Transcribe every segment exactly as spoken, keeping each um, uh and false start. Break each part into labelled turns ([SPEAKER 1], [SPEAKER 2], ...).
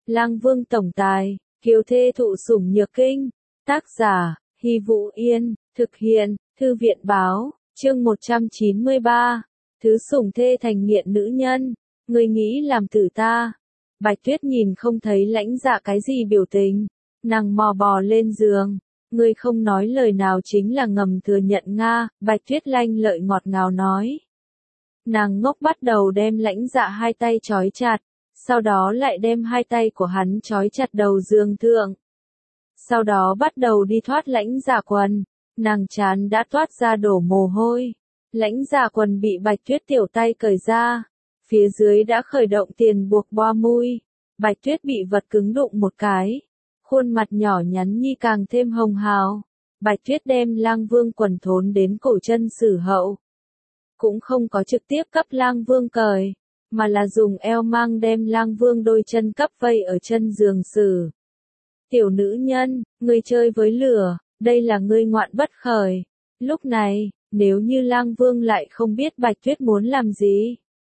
[SPEAKER 1] Lang Vương tổng tài, kiều thê thụ sủng nhược kinh. Tác giả, Hy Vũ Yên, thực hiện, Thư viện báo, chương một trăm chín mươi ba. Thứ sủng thê thành nghiện nữ nhân, ngươi nghĩ làm tử ta. Bạch Tuyết nhìn không thấy Lãnh Dạ cái gì biểu tình, nàng mò bò lên giường, ngươi không nói lời nào chính là ngầm thừa nhận Nga, Bạch Tuyết lanh lợi ngọt ngào nói. Nàng ngốc bắt đầu đem Lãnh Dạ hai tay trói chặt, sau đó lại đem hai tay của hắn trói chặt đầu giường thượng. Sau đó bắt đầu đi thoát Lãnh Dạ quần, nàng chán đã toát ra đổ mồ hôi. Lãnh Dạ quần bị Bạch Tuyết tiểu tay cởi ra, phía dưới đã khởi động tiền buộc boa mui. Bạch Tuyết bị vật cứng đụng một cái, khuôn mặt nhỏ nhắn nhi càng thêm hồng hào. Bạch Tuyết đem Lang Vương quần thốn đến cổ chân Sử Hậu, cũng không có trực tiếp cấp Lang Vương cởi, mà là dùng eo mang đem Lang Vương đôi chân cấp vây ở chân giường Sử. Tiểu nữ nhân, ngươi chơi với lửa, đây là ngươi ngoạn bất khởi. Lúc này, nếu như Lang Vương lại không biết Bạch Tuyết muốn làm gì,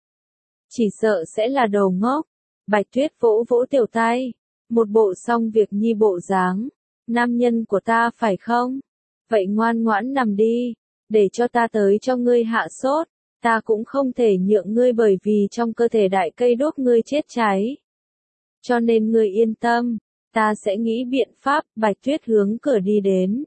[SPEAKER 1] chỉ sợ sẽ là đồ ngốc. Bạch Tuyết vỗ vỗ tiểu tay, một bộ xong việc nhi bộ dáng. Nam nhân của ta phải không? Vậy ngoan ngoãn nằm đi, để cho ta tới cho ngươi hạ sốt. Ta cũng không thể nhượng ngươi bởi vì trong cơ thể đại cây đốt ngươi chết cháy. Cho nên ngươi yên tâm, ta sẽ nghĩ biện pháp. Bạch Tuyết hướng cửa đi đến.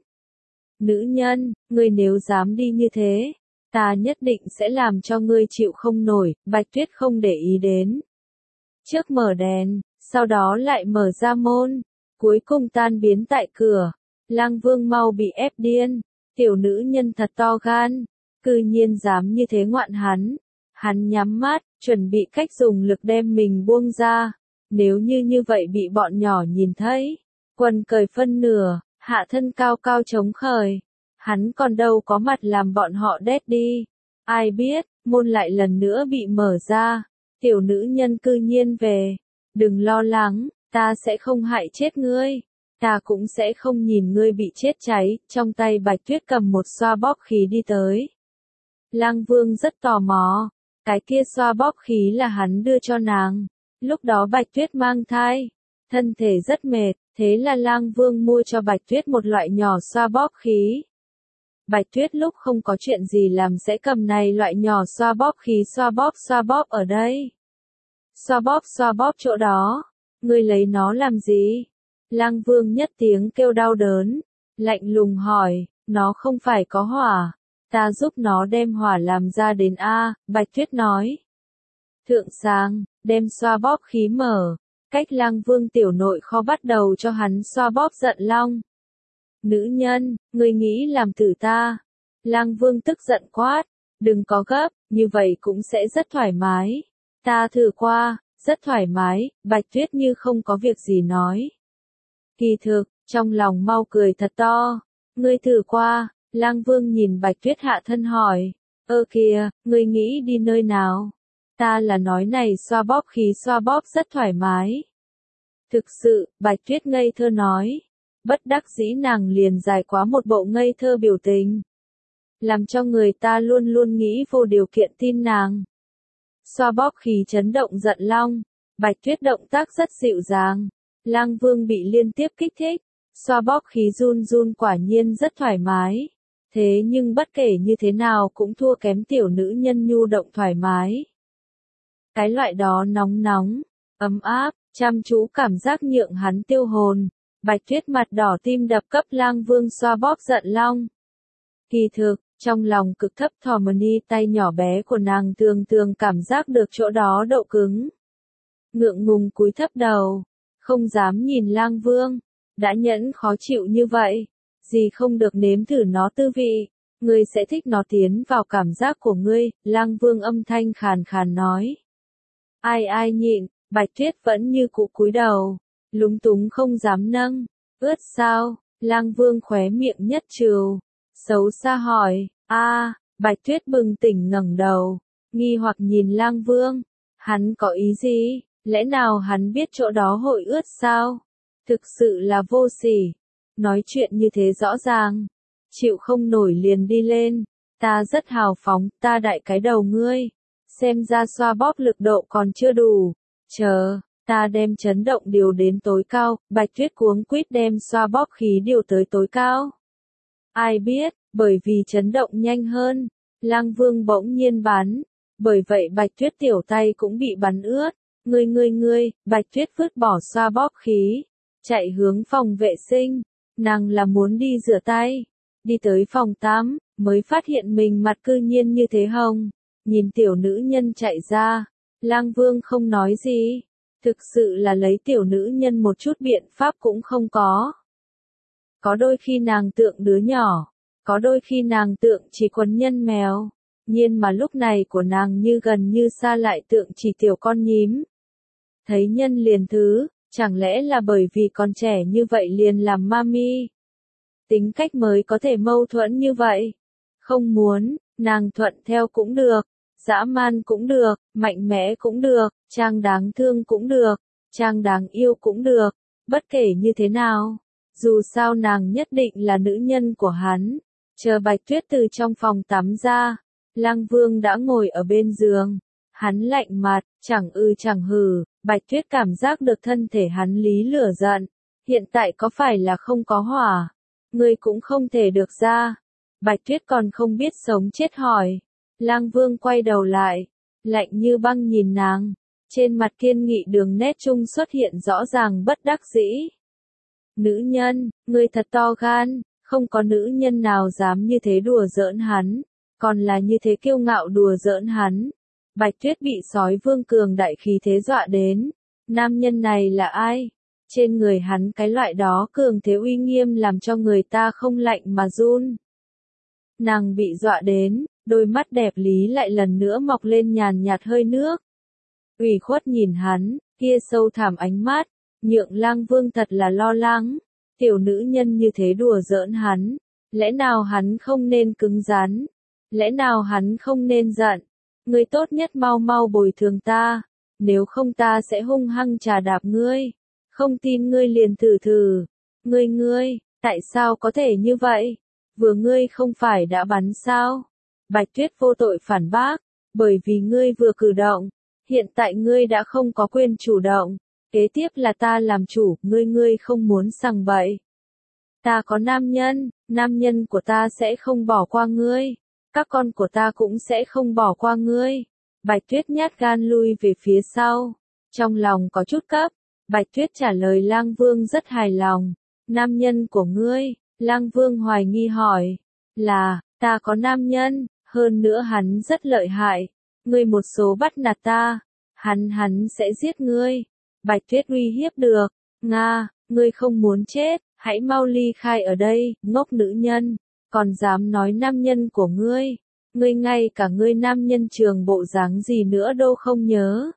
[SPEAKER 1] Nữ nhân, ngươi nếu dám đi như thế, ta nhất định sẽ làm cho ngươi chịu không nổi. Bạch Tuyết không để ý đến. Trước mở đèn, sau đó lại mở ra môn, cuối cùng tan biến tại cửa. Lang Vương mau bị ép điên, tiểu nữ nhân thật to gan, cư nhiên dám như thế ngoạn hắn. Hắn nhắm mắt, chuẩn bị cách dùng lực đem mình buông ra. Nếu như như vậy bị bọn nhỏ nhìn thấy, quần cởi phân nửa, hạ thân cao cao chống khởi, hắn còn đâu có mặt làm bọn họ đét đi. Ai biết, môn lại lần nữa bị mở ra, tiểu nữ nhân cư nhiên về. Đừng lo lắng, ta sẽ không hại chết ngươi, ta cũng sẽ không nhìn ngươi bị chết cháy. Trong tay Bạch Tuyết cầm một xoa bóp khí đi tới. Lang Vương rất tò mò, cái kia xoa bóp khí là hắn đưa cho nàng. Lúc đó Bạch Tuyết mang thai, thân thể rất mệt, thế là Lang Vương mua cho Bạch Tuyết một loại nhỏ xoa bóp khí. Bạch Tuyết lúc không có chuyện gì làm sẽ cầm này loại nhỏ xoa bóp khí xoa bóp xoa bóp ở đây. Xoa bóp xoa bóp chỗ đó, ngươi lấy nó làm gì? Lang Vương nhất tiếng kêu đau đớn, lạnh lùng hỏi, nó không phải có hỏa, ta giúp nó đem hỏa làm ra đến A. Bạch Tuyết nói. Thượng sáng, đem xoa bóp khí mở, cách Lang Vương tiểu nội kho bắt đầu cho hắn xoa bóp giận long. Nữ nhân, ngươi nghĩ làm tử ta? Lang Vương tức giận quát, đừng có gấp, như vậy cũng sẽ rất thoải mái. Ta thử qua, rất thoải mái. Bạch Tuyết như không có việc gì nói. Kỳ thực, trong lòng mau cười thật to. Ngươi thử qua? Lang Vương nhìn Bạch Tuyết hạ thân hỏi. Ơ kìa, ngươi nghĩ đi nơi nào? Ta là nói này xoa bóp khí xoa bóp rất thoải mái. Thực sự, Bạch Tuyết ngây thơ nói. Bất đắc dĩ nàng liền dài quá một bộ ngây thơ biểu tình, làm cho người ta luôn luôn nghĩ vô điều kiện tin nàng. Xoa bóp khí chấn động giận long, Bạch Tuyết động tác rất dịu dàng. Lang Vương bị liên tiếp kích thích, xoa bóp khí run run quả nhiên rất thoải mái. Thế nhưng bất kể như thế nào cũng thua kém tiểu nữ nhân nhu động thoải mái. Cái loại đó nóng nóng, ấm áp, chăm chú cảm giác nhượng hắn tiêu hồn. Bạch Tuyết mặt đỏ tim đập cấp Lang Vương xoa bóp giận long. Kỳ thực, trong lòng cực thấp Thormony tay nhỏ bé của nàng thường thường cảm giác được chỗ đó độ cứng. Ngượng ngùng cúi thấp đầu, không dám nhìn Lang Vương. Đã nhẫn khó chịu như vậy, gì không được nếm thử nó tư vị, ngươi sẽ thích nó tiến vào cảm giác của ngươi. Lang Vương âm thanh khàn khàn nói. Ai ai nhịn, Bạch Tuyết vẫn như cũ cúi đầu, lúng túng không dám nâng. Ướt sao? Lang Vương khóe miệng nhất trừ, xấu xa hỏi. A. Bạch Tuyết bừng tỉnh ngẩng đầu, nghi hoặc nhìn Lang Vương. Hắn có ý gì? Lẽ nào hắn biết chỗ đó hội ướt sao? Thực sự là vô sỉ. Nói chuyện như thế rõ ràng, chịu không nổi liền đi lên. Ta rất hào phóng, ta đại cái đầu ngươi. Xem ra xoa bóp lực độ còn chưa đủ. Chờ, Ta đem chấn động điều đến tối cao, Bạch Tuyết cuống quýt đem xoa bóp khí điều tới tối cao. Ai biết, bởi vì chấn động nhanh hơn, Lang Vương bỗng nhiên bắn, bởi vậy Bạch Tuyết tiểu tay cũng bị bắn ướt. Ngươi ngươi ngươi, Bạch Tuyết vứt bỏ xoa bóp khí, chạy hướng phòng vệ sinh, nàng là muốn đi rửa tay, đi tới phòng tắm, mới phát hiện mình mặt cư nhiên như thế hồng, nhìn tiểu nữ nhân chạy ra, Lang Vương không nói gì, thực sự là lấy tiểu nữ nhân một chút biện pháp cũng không có. Có đôi khi nàng tượng đứa nhỏ, có đôi khi nàng tượng chỉ quấn nhân mèo, nhiên mà lúc này của nàng như gần như xa lại tượng chỉ tiểu con nhím. Thấy nhân liền thứ, chẳng lẽ là bởi vì còn trẻ như vậy liền làm mami? Tính cách mới có thể mâu thuẫn như vậy. Không muốn, nàng thuận theo cũng được, dã man cũng được, mạnh mẽ cũng được, trang đáng thương cũng được, trang đáng yêu cũng được, bất kể như thế nào. Dù sao nàng nhất định là nữ nhân của hắn. Chờ Bạch Tuyết từ trong phòng tắm ra, Lang Vương đã ngồi ở bên giường. Hắn lạnh mặt, chẳng ư chẳng hừ, Bạch Tuyết cảm giác được thân thể hắn lý lửa giận. Hiện tại có phải là không có hỏa? Ngươi cũng không thể được ra. Bạch Tuyết còn không biết sống chết hỏi. Lang Vương quay đầu lại, lạnh như băng nhìn nàng. Trên mặt kiên nghị đường nét trung xuất hiện rõ ràng bất đắc dĩ. Nữ nhân, ngươi thật to gan, không có nữ nhân nào dám như thế đùa giỡn hắn, còn là như thế kiêu ngạo đùa giỡn hắn. Bạch Tuyết bị sói vương cường đại khí thế dọa đến. Nam nhân này là ai? Trên người hắn cái loại đó cường thế uy nghiêm làm cho người ta không lạnh mà run. Nàng bị dọa đến, đôi mắt đẹp lý lại lần nữa mọc lên nhàn nhạt hơi nước. Ủy khuất nhìn hắn, kia sâu thẳm ánh mắt, nhượng Lang Vương thật là lo lắng. Tiểu nữ nhân như thế đùa giỡn hắn, lẽ nào hắn không nên cứng rắn? Lẽ nào hắn không nên giận? Ngươi tốt nhất mau mau bồi thường ta, nếu không ta sẽ hung hăng trà đạp ngươi. Không tin ngươi liền thử thử. Ngươi ngươi, tại sao có thể như vậy? Vừa ngươi không phải đã bắn sao? Bạch Tuyết vô tội phản bác, bởi vì ngươi vừa cử động, hiện tại ngươi đã không có quyền chủ động. Kế tiếp là ta làm chủ, ngươi ngươi không muốn sằng bậy. Ta có nam nhân, nam nhân của ta sẽ không bỏ qua ngươi. Các con của ta cũng sẽ không bỏ qua ngươi. Bạch Tuyết nhát gan lui về phía sau. Trong lòng có chút cấp. Bạch Tuyết trả lời Lang Vương rất hài lòng. Nam nhân của ngươi, Lang Vương hoài nghi hỏi. Là, ta có nam nhân, hơn nữa hắn rất lợi hại. Ngươi một số bắt nạt ta, hắn hắn sẽ giết ngươi. Bạch Tuyết uy hiếp được. Nga, ngươi không muốn chết, hãy mau ly khai ở đây, ngốc nữ nhân. Còn dám nói nam nhân của ngươi, ngươi ngay cả ngươi nam nhân trường bộ dáng gì nữa đâu không nhớ.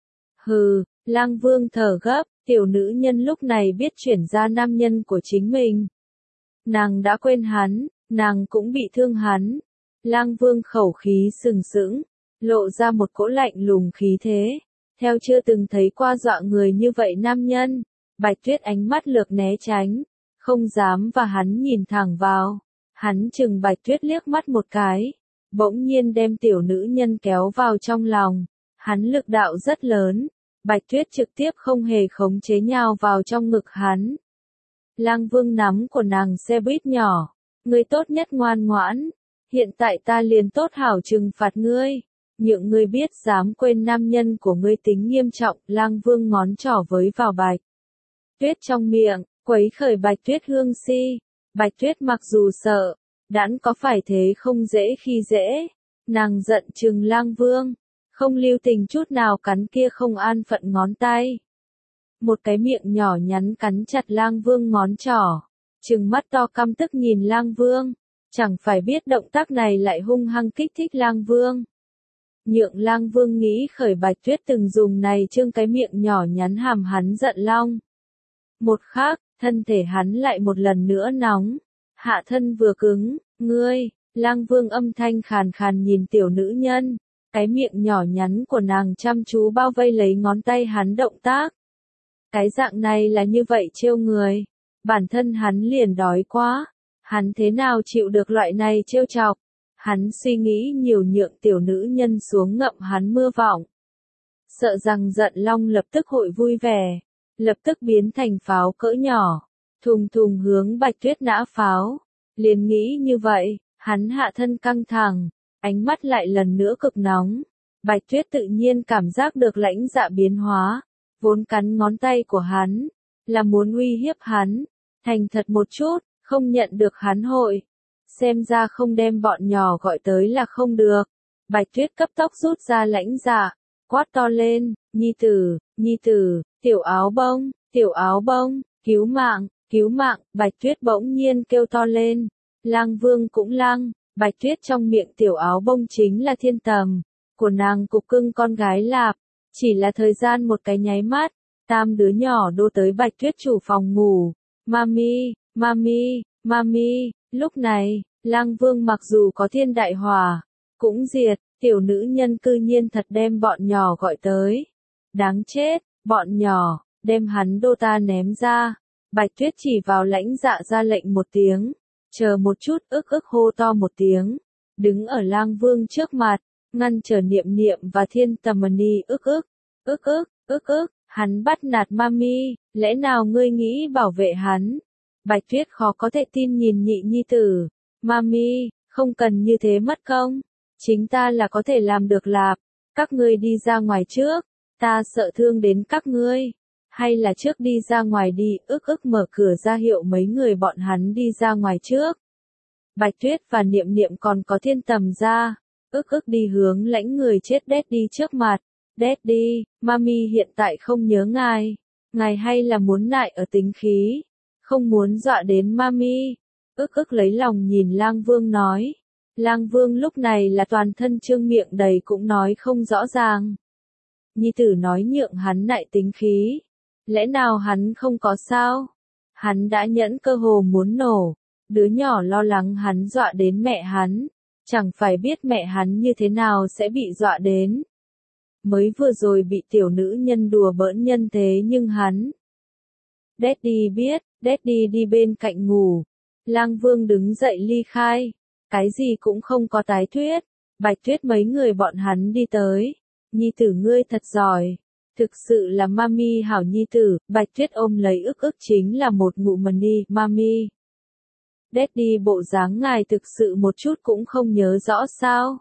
[SPEAKER 1] Hừ, Lang Vương thở gấp, tiểu nữ nhân lúc này biết chuyển ra nam nhân của chính mình. Nàng đã quên hắn, nàng cũng bị thương hắn. Lang Vương khẩu khí sừng sững, lộ ra một cỗ lạnh lùng khí thế. Theo chưa từng thấy qua dọa người như vậy nam nhân, Bạch Tuyết ánh mắt lược né tránh, không dám và hắn nhìn thẳng vào. Hắn chừng Bạch Tuyết liếc mắt một cái, bỗng nhiên đem tiểu nữ nhân kéo vào trong lòng. Hắn lực đạo rất lớn, Bạch Tuyết trực tiếp không hề khống chế nhào vào trong ngực hắn. Lang Vương nắm của nàng xe buýt nhỏ, ngươi tốt nhất ngoan ngoãn, hiện tại ta liền tốt hảo trừng phạt ngươi, nhượng ngươi biết dám quên nam nhân của ngươi tính nghiêm trọng. Lang Vương ngón trỏ với vào Bạch Tuyết trong miệng, quấy khởi Bạch Tuyết hương si. Bạch Tuyết mặc dù sợ, đãn có phải thế không dễ khi dễ, nàng giận chừng Lang Vương, không lưu tình chút nào cắn kia không an phận ngón tay. Một cái miệng nhỏ nhắn cắn chặt Lang Vương ngón trỏ, trừng mắt to căm tức nhìn Lang Vương, chẳng phải biết động tác này lại hung hăng kích thích Lang Vương. Nhượng Lang Vương nghĩ khởi Bạch Tuyết từng dùng này trương cái miệng nhỏ nhắn hàm hắn giận long. Một khắc, thân thể hắn lại một lần nữa nóng, hạ thân vừa cứng, ngươi, Lang Vương âm thanh khàn khàn nhìn tiểu nữ nhân, cái miệng nhỏ nhắn của nàng chăm chú bao vây lấy ngón tay hắn động tác. Cái dạng này là như vậy trêu người, bản thân hắn liền đói quá, hắn thế nào chịu được loại này trêu chọc, hắn suy nghĩ nhiều nhượng tiểu nữ nhân xuống ngậm hắn mưa vọng. sợ rằng giận long lập tức hội vui vẻ, lập tức biến thành pháo cỡ nhỏ, thùng thùng hướng Bạch Tuyết nã pháo. Liền nghĩ như vậy, hắn hạ thân căng thẳng, ánh mắt lại lần nữa cực nóng. Bạch Tuyết tự nhiên cảm giác được lãnh dạ biến hóa, vốn cắn ngón tay của hắn, là muốn uy hiếp hắn, thành thật một chút, không nhận được hắn hội. Xem ra không đem bọn nhỏ gọi tới là không được. Bạch Tuyết cấp tốc rút ra lãnh dạ, quát to lên, nhi tử, nhi tử, tiểu áo bông, tiểu áo bông, cứu mạng, cứu mạng, Bạch Tuyết bỗng nhiên kêu to lên. Lang Vương cũng lăng, Bạch Tuyết trong miệng tiểu áo bông chính là thiên tầm, của nàng cục cưng con gái Lạp, chỉ là thời gian một cái nháy mắt, tam đứa nhỏ đô tới Bạch Tuyết chủ phòng ngủ. Mami, mami, mami, lúc này, Lang Vương mặc dù có thiên đại hỏa, cũng diệt, tiểu nữ nhân cư nhiên thật đem bọn nhỏ gọi tới. Đáng chết, bọn nhỏ, đem hắn đô ta ném ra. Bạch Tuyết chỉ vào lãnh dạ ra lệnh một tiếng, chờ một chút, ức ức hô to một tiếng, đứng ở Lang Vương trước mặt, ngăn trở Niệm Niệm và Thiên Tầm Ni. Ức ức, ức ức, ức ức, hắn bắt nạt mami, lẽ nào ngươi nghĩ bảo vệ hắn? Bạch Tuyết khó có thể tin nhìn nhị nhi tử, mami, không cần như thế mất công, chính ta là có thể làm được Lạp, các ngươi đi ra ngoài trước, ta sợ thương đến các ngươi. Hay là trước đi ra ngoài đi. Ức ức mở cửa ra hiệu mấy người bọn hắn đi ra ngoài trước. Bạch Tuyết và Niệm Niệm còn có Thiên Tầm ra. Ức ức đi hướng lãnh người chết Daddy trước mặt. Daddy, mami hiện tại không nhớ ngài. Ngài hay là muốn nại ở tính khí. Không muốn dọa đến mami. Ức ức lấy lòng nhìn Lang Vương nói. Lang Vương lúc này là toàn thân trương miệng đầy cũng nói không rõ ràng. Nhi tử nói nhượng hắn nại tính khí. Lẽ nào hắn không có sao? Hắn đã nhẫn cơ hồ muốn nổ. Đứa nhỏ lo lắng hắn dọa đến mẹ hắn. Chẳng phải biết mẹ hắn như thế nào sẽ bị dọa đến. Mới vừa rồi bị tiểu nữ nhân đùa bỡn nhân thế nhưng hắn. Daddy biết, Daddy đi bên cạnh ngủ. Lang Vương đứng dậy ly khai. Cái gì cũng không có tái thuyết. Bạch Tuyết mấy người bọn hắn đi tới. Nhi tử ngươi thật giỏi. Thực sự là mami hảo nhi tử. Bạch Tuyết ôm lấy ức ức chính là một ngụ mani. Mami. Daddy bộ dáng ngài thực sự một chút cũng không nhớ rõ sao?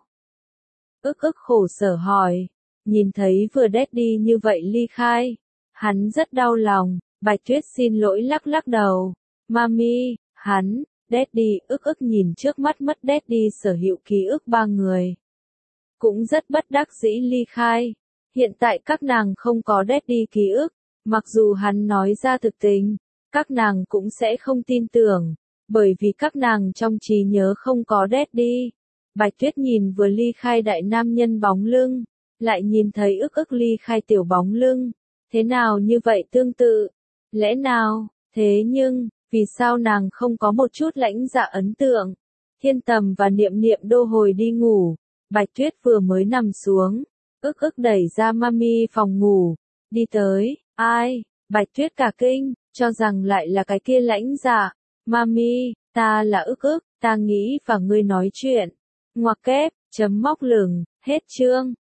[SPEAKER 1] Ức ức khổ sở hỏi. Nhìn thấy vừa Daddy như vậy ly khai. Hắn rất đau lòng. Bạch Tuyết xin lỗi lắc lắc đầu. Mami, hắn, Daddy. Ức ức nhìn trước mắt mất Daddy sở hữu ký ức ba người. Cũng rất bất đắc dĩ ly khai. Hiện tại các nàng không có Daddy ký ức. Mặc dù hắn nói ra thực tình, các nàng cũng sẽ không tin tưởng. Bởi vì các nàng trong trí nhớ không có Daddy. Bạch Tuyết nhìn vừa ly khai đại nam nhân bóng lưng. Lại nhìn thấy ức ức ly khai tiểu bóng lưng. Thế nào như vậy tương tự? Lẽ nào? Thế nhưng, vì sao nàng không có một chút lãnh dạ ấn tượng? Thiên Tầm và Niệm Niệm đô hồi đi ngủ. Bạch Tuyết vừa mới nằm xuống. Ức ức đẩy ra mami phòng ngủ. Đi tới. Ai? Bạch Tuyết cả kinh, cho rằng lại là cái kia lãnh dạ. Mami, ta là ức ức, ta nghĩ và ngươi nói chuyện. Ngoặc kép, chấm móc lửng, hết chương.